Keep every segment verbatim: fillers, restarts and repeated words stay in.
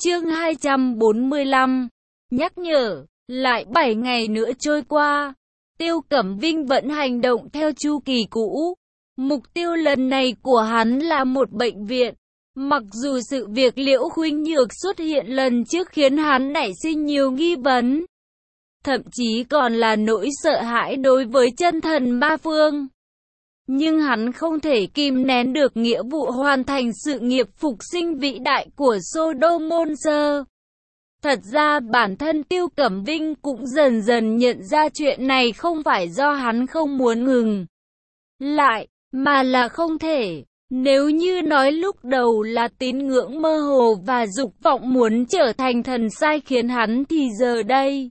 Chương hai trăm bốn mươi lăm. Nhắc nhở, lại bảy ngày nữa trôi qua. Tiêu Cẩm Vinh vẫn hành động theo chu kỳ cũ. Mục tiêu lần này của hắn là một bệnh viện. Mặc dù sự việc Liễu Khuynh Nhược xuất hiện lần trước khiến hắn nảy sinh nhiều nghi vấn, thậm chí còn là nỗi sợ hãi đối với chân thần ma phương. Nhưng hắn không thể kìm nén được nghĩa vụ hoàn thành sự nghiệp phục sinh vĩ đại của Sodomonster. Thật ra bản thân Tiêu Cẩm Vinh cũng dần dần nhận ra chuyện này không phải do hắn không muốn ngừng lại, mà là không thể. Nếu như nói lúc đầu là tín ngưỡng mơ hồ và dục vọng muốn trở thành thần sai khiến hắn, thì giờ đây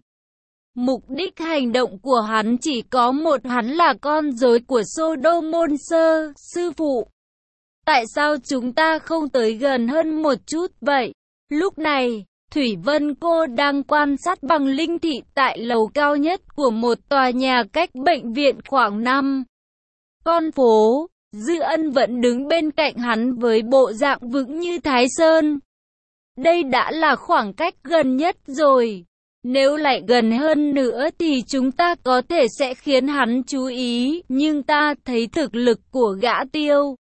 mục đích hành động của hắn chỉ có một, hắn là con rối của Sodomonster. Sư phụ, tại sao chúng ta không tới gần hơn một chút vậy? Lúc này, Thủy Vân cô đang quan sát bằng linh thị tại lầu cao nhất của một tòa nhà cách bệnh viện khoảng năm con phố. Dư Ân vẫn đứng bên cạnh hắn với bộ dạng vững như Thái Sơn. Đây đã là khoảng cách gần nhất rồi. Nếu lại gần hơn nữa thì chúng ta có thể sẽ khiến hắn chú ý. Nhưng ta thấy thực lực của gã Tiêu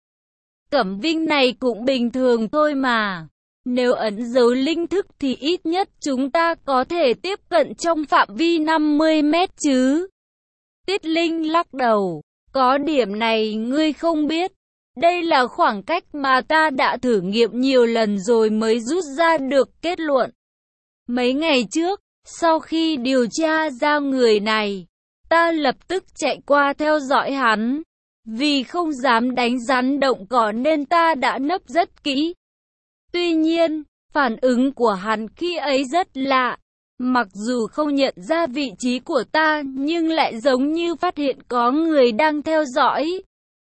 Cẩm Vinh này cũng bình thường thôi mà. Nếu ẩn giấu linh thức thì ít nhất chúng ta có thể tiếp cận trong phạm vi năm mươi mét chứ. Tiết Linh lắc đầu. Có điểm này ngươi không biết. Đây là khoảng cách mà ta đã thử nghiệm nhiều lần rồi mới rút ra được kết luận. Mấy ngày trước, sau khi điều tra ra người này, ta lập tức chạy qua theo dõi hắn. Vì không dám đánh rắn động cỏ nên ta đã nấp rất kỹ. Tuy nhiên, phản ứng của hắn khi ấy rất lạ. Mặc dù không nhận ra vị trí của ta, nhưng lại giống như phát hiện có người đang theo dõi.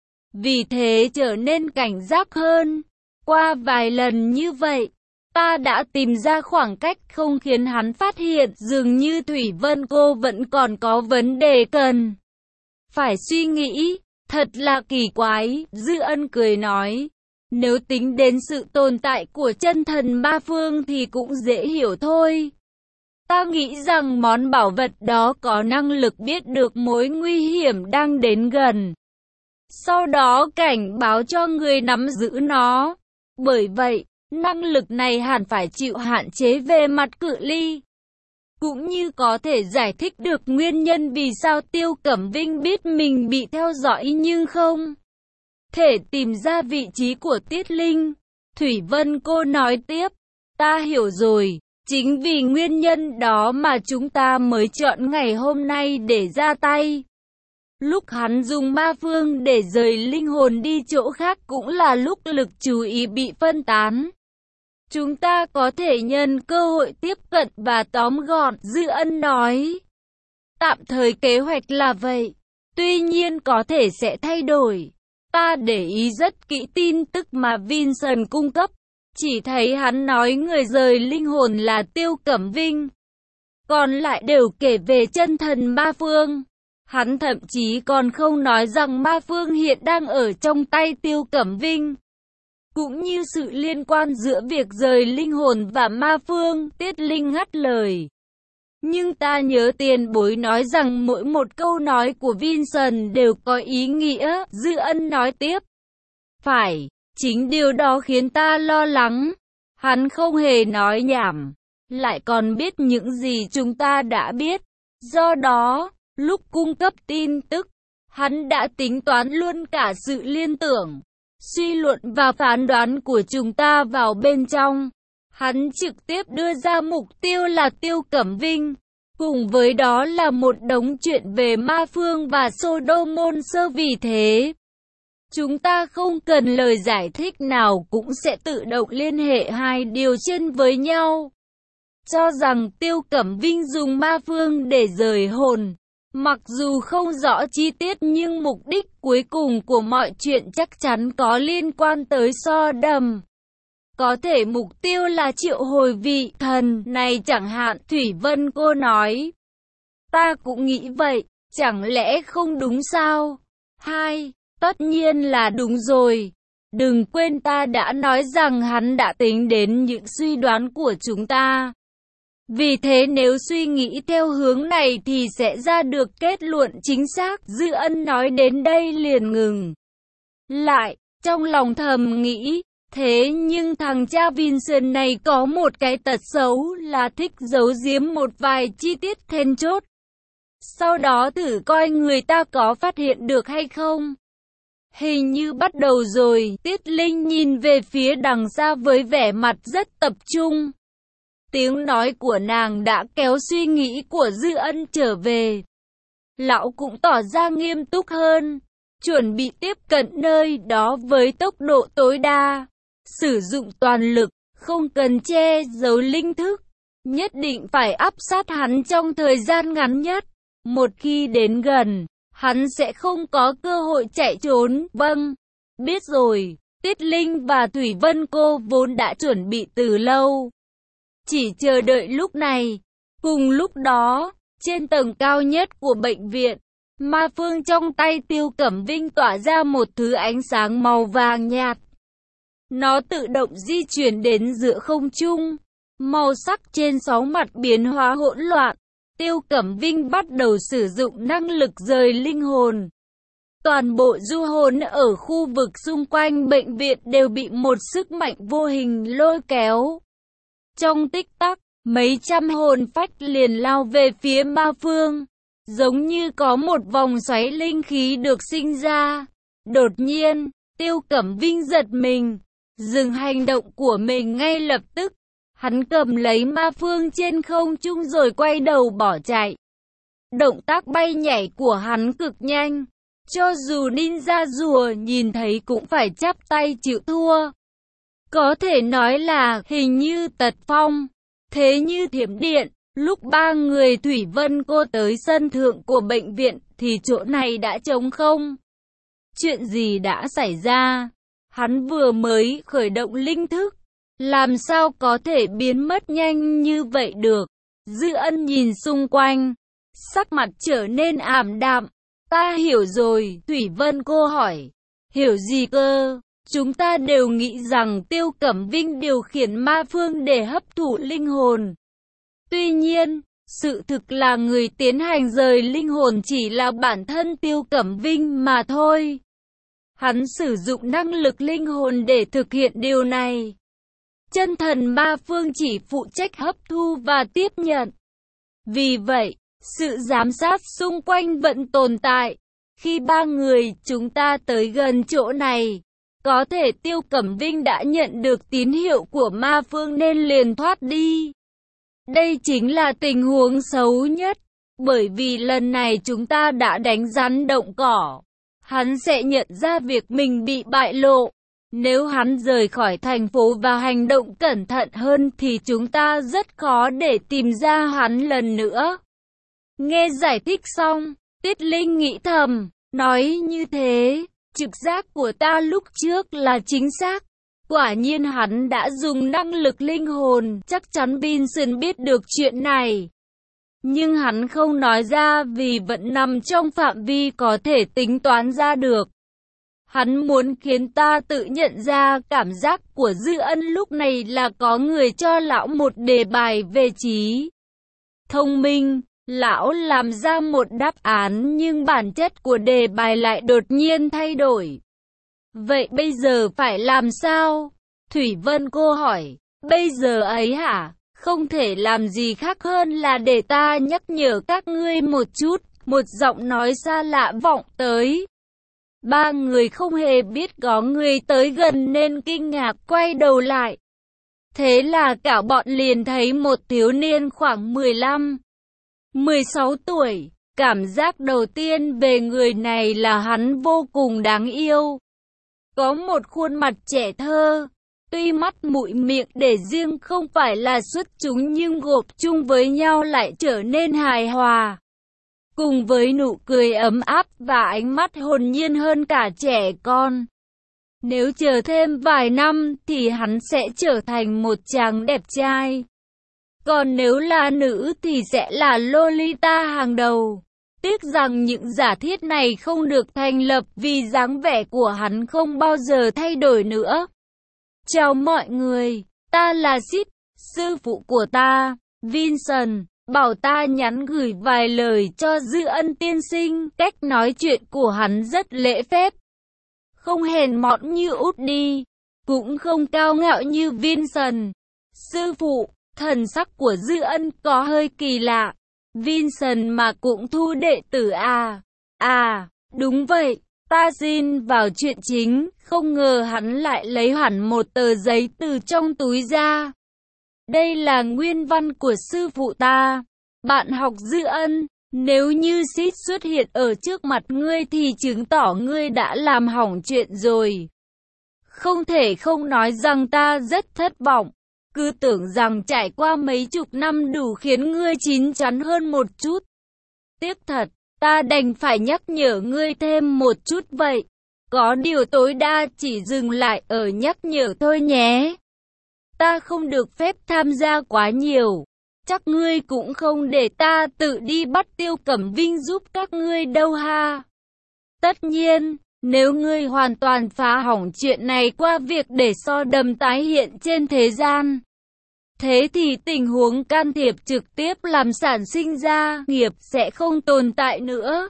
Vì thế trở nên cảnh giác hơn. Qua vài lần như vậy, ta đã tìm ra khoảng cách không khiến hắn phát hiện. Dường như Thủy Vân cô vẫn còn có vấn đề cần phải suy nghĩ. Thật là kỳ quái, Dư Ân cười nói. Nếu tính đến sự tồn tại của chân thần ma phương thì cũng dễ hiểu thôi. Ta nghĩ rằng món bảo vật đó có năng lực biết được mối nguy hiểm đang đến gần, sau đó cảnh báo cho người nắm giữ nó. Bởi vậy, năng lực này hẳn phải chịu hạn chế về mặt cự ly. Cũng như có thể giải thích được nguyên nhân vì sao Tiêu Cẩm Vinh biết mình bị theo dõi nhưng không thể tìm ra vị trí của Tiết Linh. Thủy Vân cô nói tiếp, ta hiểu rồi. Chính vì nguyên nhân đó mà chúng ta mới chọn ngày hôm nay để ra tay. Lúc hắn dùng ma phương để rời linh hồn đi chỗ khác cũng là lúc lực chú ý bị phân tán. Chúng ta có thể nhân cơ hội tiếp cận và tóm gọn, Dư Ân nói. Tạm thời kế hoạch là vậy. Tuy nhiên có thể sẽ thay đổi. Ta để ý rất kỹ tin tức mà Vincent cung cấp. Chỉ thấy hắn nói người rời linh hồn là Tiêu Cẩm Vinh. Còn lại đều kể về chân thần ma phương. Hắn thậm chí còn không nói rằng ma phương hiện đang ở trong tay Tiêu Cẩm Vinh. Cũng như sự liên quan giữa việc rời linh hồn và ma phương, Tiết Linh ngắt lời. Nhưng ta nhớ tiền bối nói rằng mỗi một câu nói của Vincent đều có ý nghĩa, Dư Ân nói tiếp. Phải. Chính điều đó khiến ta lo lắng. Hắn không hề nói nhảm, lại còn biết những gì chúng ta đã biết. Do đó, lúc cung cấp tin tức, hắn đã tính toán luôn cả sự liên tưởng, suy luận và phán đoán của chúng ta vào bên trong. Hắn trực tiếp đưa ra mục tiêu là Tiêu Cẩm Vinh. Cùng với đó là một đống chuyện về ma phương và Sodomonster. Vì thế, chúng ta không cần lời giải thích nào cũng sẽ tự động liên hệ hai điều trên với nhau. Cho rằng Tiêu Cẩm Vinh dùng ma phương để rời hồn. Mặc dù không rõ chi tiết nhưng mục đích cuối cùng của mọi chuyện chắc chắn có liên quan tới Sodom. Có thể mục tiêu là triệu hồi vị thần này chẳng hạn, Thủy Vân cô nói. Ta cũng nghĩ vậy, chẳng lẽ không đúng sao? Hai. Tất nhiên là đúng rồi. Đừng quên ta đã nói rằng hắn đã tính đến những suy đoán của chúng ta. Vì thế nếu suy nghĩ theo hướng này thì sẽ ra được kết luận chính xác. Dư Ân nói đến đây liền ngừng lại, trong lòng thầm nghĩ, thế nhưng thằng cha Vincent này có một cái tật xấu là thích giấu giếm một vài chi tiết then chốt. Sau đó thử coi người ta có phát hiện được hay không. Hình như bắt đầu rồi. Tiết Linh nhìn về phía đằng xa với vẻ mặt rất tập trung. Tiếng nói của nàng đã kéo suy nghĩ của Dư Ân trở về. Lão cũng tỏ ra nghiêm túc hơn, chuẩn bị tiếp cận nơi đó với tốc độ tối đa, sử dụng toàn lực, không cần che giấu linh thức, nhất định phải áp sát hắn trong thời gian ngắn nhất. Một khi đến gần, hắn sẽ không có cơ hội chạy trốn. Vâng, biết rồi. Tiết Linh và Thủy Vân cô vốn đã chuẩn bị từ lâu, chỉ chờ đợi lúc này. Cùng lúc đó, trên tầng cao nhất của bệnh viện, ma phương trong tay Tiêu Cẩm Vinh tỏa ra một thứ ánh sáng màu vàng nhạt. Nó tự động di chuyển đến giữa không trung, màu sắc trên sáu mặt biến hóa hỗn loạn. Tiêu Cẩm Vinh bắt đầu sử dụng năng lực rời linh hồn. Toàn bộ du hồn ở khu vực xung quanh bệnh viện đều bị một sức mạnh vô hình lôi kéo. Trong tích tắc, mấy trăm hồn phách liền lao về phía ma phương, giống như có một vòng xoáy linh khí được sinh ra. Đột nhiên, Tiêu Cẩm Vinh giật mình, dừng hành động của mình ngay lập tức. Hắn cầm lấy ma phương trên không trung rồi quay đầu bỏ chạy. Động tác bay nhảy của hắn cực nhanh, cho dù ninja rùa nhìn thấy cũng phải chắp tay chịu thua. Có thể nói là hình như tật phong, thế như thiểm điện. Lúc ba người Thủy Vân cô tới sân thượng của bệnh viện thì chỗ này đã trống không. Chuyện gì đã xảy ra? Hắn vừa mới khởi động linh thức, làm sao có thể biến mất nhanh như vậy được? Dư Ân nhìn xung quanh, sắc mặt trở nên ảm đạm. Ta hiểu rồi, Thủy Vân cô hỏi. Hiểu gì cơ? Chúng ta đều nghĩ rằng Tiêu Cẩm Vinh điều khiển ma phương để hấp thụ linh hồn. Tuy nhiên, sự thực là người tiến hành rời linh hồn chỉ là bản thân Tiêu Cẩm Vinh mà thôi. Hắn sử dụng năng lực linh hồn để thực hiện điều này. Chân thần ma phương chỉ phụ trách hấp thu và tiếp nhận. Vì vậy, sự giám sát xung quanh vẫn tồn tại. Khi ba người chúng ta tới gần chỗ này, có thể Tiêu Cẩm Vinh đã nhận được tín hiệu của ma phương nên liền thoát đi. Đây chính là tình huống xấu nhất, bởi vì lần này chúng ta đã đánh rắn động cỏ. Hắn sẽ nhận ra việc mình bị bại lộ. Nếu hắn rời khỏi thành phố và hành động cẩn thận hơn thì chúng ta rất khó để tìm ra hắn lần nữa. Nghe giải thích xong, Tiết Linh nghĩ thầm, nói như thế, trực giác của ta lúc trước là chính xác. Quả nhiên hắn đã dùng năng lực linh hồn, chắc chắn Vincent biết được chuyện này. Nhưng hắn không nói ra vì vẫn nằm trong phạm vi có thể tính toán ra được. Hắn muốn khiến ta tự nhận ra cảm giác của Dư Ân lúc này là có người cho lão một đề bài về trí thông minh. Lão làm ra một đáp án nhưng bản chất của đề bài lại đột nhiên thay đổi. Vậy bây giờ phải làm sao? Thủy Vân cô hỏi. Bây giờ ấy hả? Không thể làm gì khác hơn là để ta nhắc nhở các ngươi một chút. Một giọng nói xa lạ vọng tới. Ba người không hề biết có người tới gần nên kinh ngạc quay đầu lại. Thế là cả bọn liền thấy một thiếu niên khoảng mười lăm, mười sáu tuổi. Cảm giác đầu tiên về người này là hắn vô cùng đáng yêu. Có một khuôn mặt trẻ thơ, tuy mắt mũi miệng để riêng không phải là xuất chúng nhưng gộp chung với nhau lại trở nên hài hòa. Cùng với nụ cười ấm áp và ánh mắt hồn nhiên hơn cả trẻ con. Nếu chờ thêm vài năm thì hắn sẽ trở thành một chàng đẹp trai. Còn nếu là nữ thì sẽ là Lolita hàng đầu. Tiếc rằng những giả thiết này không được thành lập vì dáng vẻ của hắn không bao giờ thay đổi nữa. Chào mọi người, ta là Sid, sư phụ của ta, Vincent, bảo ta nhắn gửi vài lời cho Dư Ân tiên sinh. Cách nói chuyện của hắn rất lễ phép, không hèn mọn như Udi, cũng không cao ngạo như Vincent. Sư phụ, thần sắc của Dư Ân có hơi kỳ lạ. Vincent mà cũng thu đệ tử à? À, đúng vậy, ta xin vào chuyện chính. Không ngờ hắn lại lấy hẳn một tờ giấy từ trong túi ra. Đây là nguyên văn của sư phụ ta. Bạn học Dư Ân, nếu như Sid xuất hiện ở trước mặt ngươi thì chứng tỏ ngươi đã làm hỏng chuyện rồi. Không thể không nói rằng ta rất thất vọng. Cứ tưởng rằng trải qua mấy chục năm đủ khiến ngươi chín chắn hơn một chút. Tiếc thật, ta đành phải nhắc nhở ngươi thêm một chút vậy. Có điều tối đa chỉ dừng lại ở nhắc nhở thôi nhé. Ta không được phép tham gia quá nhiều. Chắc ngươi cũng không để ta tự đi bắt Tiêu Cẩm Vinh giúp các ngươi đâu ha. Tất nhiên, nếu ngươi hoàn toàn phá hỏng chuyện này qua việc để so đầm tái hiện trên thế gian, thế thì tình huống can thiệp trực tiếp làm sản sinh ra nghiệp sẽ không tồn tại nữa.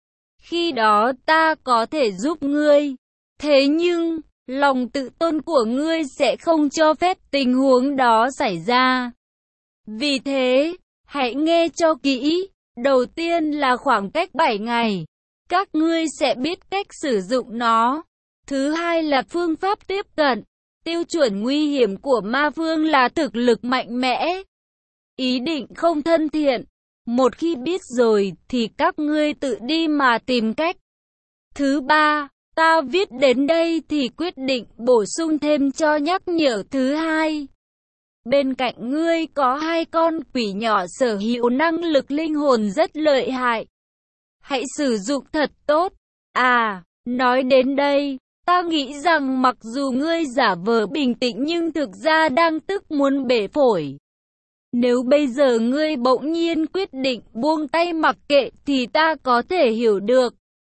Khi đó ta có thể giúp ngươi. Thế nhưng, lòng tự tôn của ngươi sẽ không cho phép tình huống đó xảy ra. Vì thế, hãy nghe cho kỹ. Đầu tiên là khoảng cách bảy ngày. Các ngươi sẽ biết cách sử dụng nó. Thứ hai là phương pháp tiếp cận. Tiêu chuẩn nguy hiểm của ma vương là thực lực mạnh mẽ. Ý định không thân thiện. Một khi biết rồi thì các ngươi tự đi mà tìm cách. Thứ ba, ta viết đến đây thì quyết định bổ sung thêm cho nhắc nhở thứ hai. Bên cạnh ngươi có hai con quỷ nhỏ sở hữu năng lực linh hồn rất lợi hại. Hãy sử dụng thật tốt. À, nói đến đây, ta nghĩ rằng mặc dù ngươi giả vờ bình tĩnh nhưng thực ra đang tức muốn bể phổi. Nếu bây giờ ngươi bỗng nhiên quyết định buông tay mặc kệ thì ta có thể hiểu được.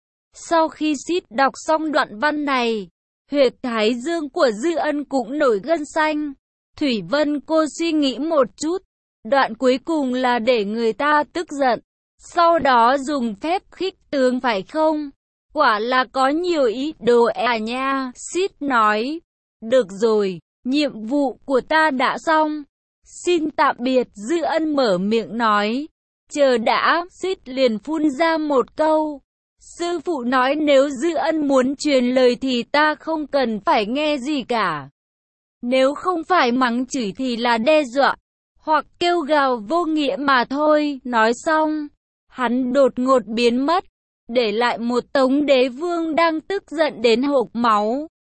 Sau khi Sid đọc xong đoạn văn này, huyệt thái dương của Dư Ân cũng nổi gân xanh. Thủy Vân cô suy nghĩ một chút. Đoạn cuối cùng là để người ta tức giận. Sau đó dùng phép khích tướng phải không? Quả là có nhiều ý đồ à nha. Sid nói. Được rồi, nhiệm vụ của ta đã xong. Xin tạm biệt. Dư Ân mở miệng nói. Chờ đã. Sid liền phun ra một câu. Sư phụ nói nếu Dư Ân muốn truyền lời thì ta không cần phải nghe gì cả. Nếu không phải mắng chửi thì là đe dọa, hoặc kêu gào vô nghĩa mà thôi. Nói xong, hắn đột ngột biến mất, để lại một Tống Đế Vương đang tức giận đến hộc máu.